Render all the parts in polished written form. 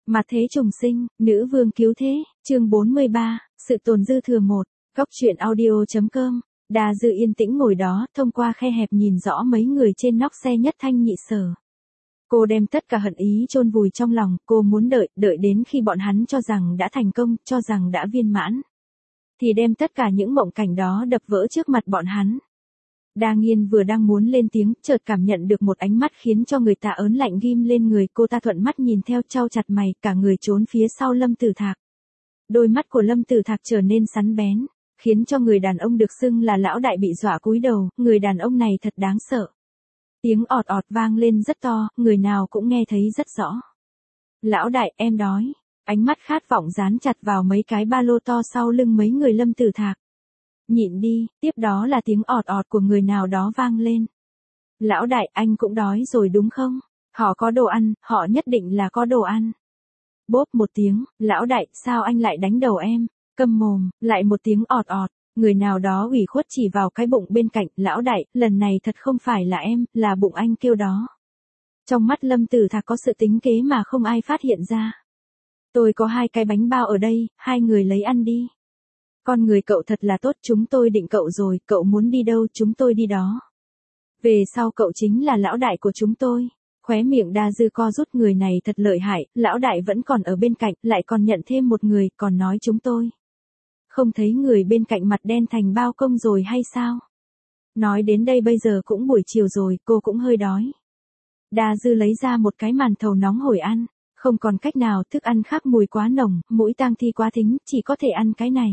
Mặt thế trùng sinh, nữ vương cứu thế, chương 43, sự tồn dư thừa 1, góc truyện audio.com. Đa Dư yên tĩnh ngồi đó, thông qua khe hẹp nhìn rõ mấy người trên nóc xe nhất thanh nhị sở. Cô đem tất cả hận ý chôn vùi trong lòng, cô muốn đợi đến khi bọn hắn cho rằng đã thành công, cho rằng đã viên mãn. Thì đem tất cả những mộng cảnh đó đập vỡ trước mặt bọn hắn. Đa Nghiên vừa đang muốn lên tiếng, chợt cảm nhận được một ánh mắt khiến cho người ta ớn lạnh ghim lên người, cô ta thuận mắt nhìn theo, chau chặt mày, cả người trốn phía sau Lâm Tử Thạc. Đôi mắt của Lâm Tử Thạc trở nên sắn bén, khiến cho người đàn ông được xưng là lão đại bị dọa cúi đầu, người đàn ông này thật đáng sợ. Tiếng ọt ọt vang lên rất to, người nào cũng nghe thấy rất rõ. Lão đại, em đói. Ánh mắt khát vọng dán chặt vào mấy cái ba lô to sau lưng mấy người Lâm Tử Thạc. Nhịn đi, tiếp đó là tiếng ọt ọt của người nào đó vang lên. Lão đại, anh cũng đói rồi đúng không? Họ có đồ ăn, họ nhất định là có đồ ăn. Bốp một tiếng, lão đại, sao anh lại đánh đầu em? Câm mồm, lại một tiếng ọt ọt, người nào đó ủy khuất chỉ vào cái bụng bên cạnh, lão đại, lần này thật không phải là em, là bụng anh kêu đó. Trong mắt Lâm Tử Thạc có sự tính kế mà không ai phát hiện ra. Tôi có 2 cái bánh bao ở đây, 2 người lấy ăn đi. Con người cậu thật là tốt, chúng tôi định cậu rồi, cậu muốn đi đâu chúng tôi đi đó. Về sau cậu chính là lão đại của chúng tôi. Khóe miệng Đa Dư co rút, người này thật lợi hại, lão đại vẫn còn ở bên cạnh, lại còn nhận thêm một người, còn nói chúng tôi. Không thấy người bên cạnh mặt đen thành bao công rồi hay sao? Nói đến đây bây giờ cũng buổi chiều rồi, cô cũng hơi đói. Đa Dư lấy ra một cái màn thầu nóng hổi ăn, không còn cách nào, thức ăn khác mùi quá nồng, mũi tang thi quá thính, chỉ có thể ăn cái này.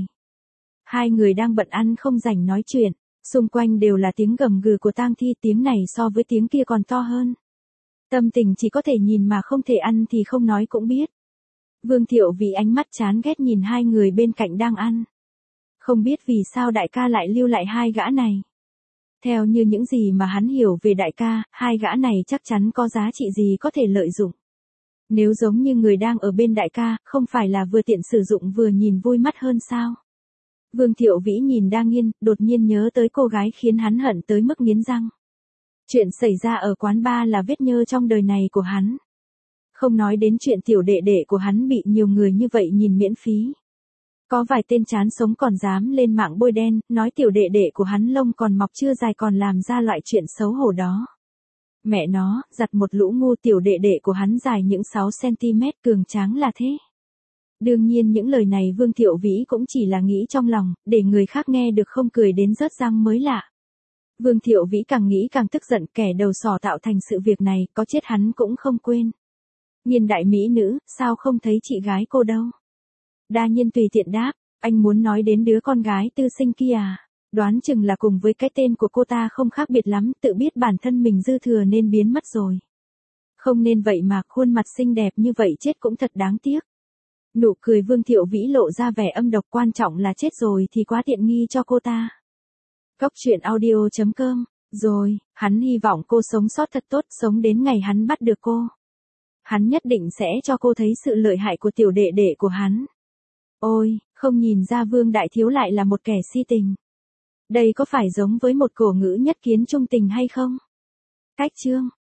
2 người đang bận ăn không rảnh nói chuyện, xung quanh đều là tiếng gầm gừ của tang thi, tiếng này so với tiếng kia còn to hơn. Tâm tình chỉ có thể nhìn mà không thể ăn thì không nói cũng biết. Vương Thiệu vì ánh mắt chán ghét nhìn 2 người bên cạnh đang ăn. Không biết vì sao đại ca lại lưu lại 2 gã này. Theo như những gì mà hắn hiểu về đại ca, 2 gã này chắc chắn có giá trị gì có thể lợi dụng. Nếu giống như người đang ở bên đại ca, không phải là vừa tiện sử dụng vừa nhìn vui mắt hơn sao? Vương Thiệu Vĩ nhìn Đa Nghiên, đột nhiên nhớ tới cô gái khiến hắn hận tới mức nghiến răng. Chuyện xảy ra ở quán bar là vết nhơ trong đời này của hắn. Không nói đến chuyện tiểu đệ đệ của hắn bị nhiều người như vậy nhìn miễn phí. Có vài tên chán sống còn dám lên mạng bôi đen, nói tiểu đệ đệ của hắn lông còn mọc chưa dài còn làm ra loại chuyện xấu hổ đó. Mẹ nó, giặt một lũ ngu, tiểu đệ đệ của hắn dài những 6cm, cường tráng là thế. Đương nhiên những lời này Vương Thiệu Vĩ cũng chỉ là nghĩ trong lòng, để người khác nghe được không cười đến rớt răng mới lạ. Vương Thiệu Vĩ càng nghĩ càng tức giận, kẻ đầu sỏ tạo thành sự việc này, có chết hắn cũng không quên. Nhiên đại mỹ nữ, sao không thấy chị gái cô đâu? Đa Nhiên tùy tiện đáp, anh muốn nói đến đứa con gái tư sinh kia à? Đoán chừng là cùng với cái tên của cô ta không khác biệt lắm, tự biết bản thân mình dư thừa nên biến mất rồi. Không nên vậy mà, khuôn mặt xinh đẹp như vậy chết cũng thật đáng tiếc. Nụ cười Vương Thiệu Vĩ lộ ra vẻ âm độc, quan trọng là chết rồi thì quá tiện nghi cho cô ta. Góc truyện audio.com, rồi, hắn hy vọng cô sống sót thật tốt, sống đến ngày hắn bắt được cô. Hắn nhất định sẽ cho cô thấy sự lợi hại của tiểu đệ đệ của hắn. Ôi, không nhìn ra Vương Đại Thiếu lại là một kẻ si tình. Đây có phải giống với một cổ ngữ nhất kiến trung tình hay không? Cách chương.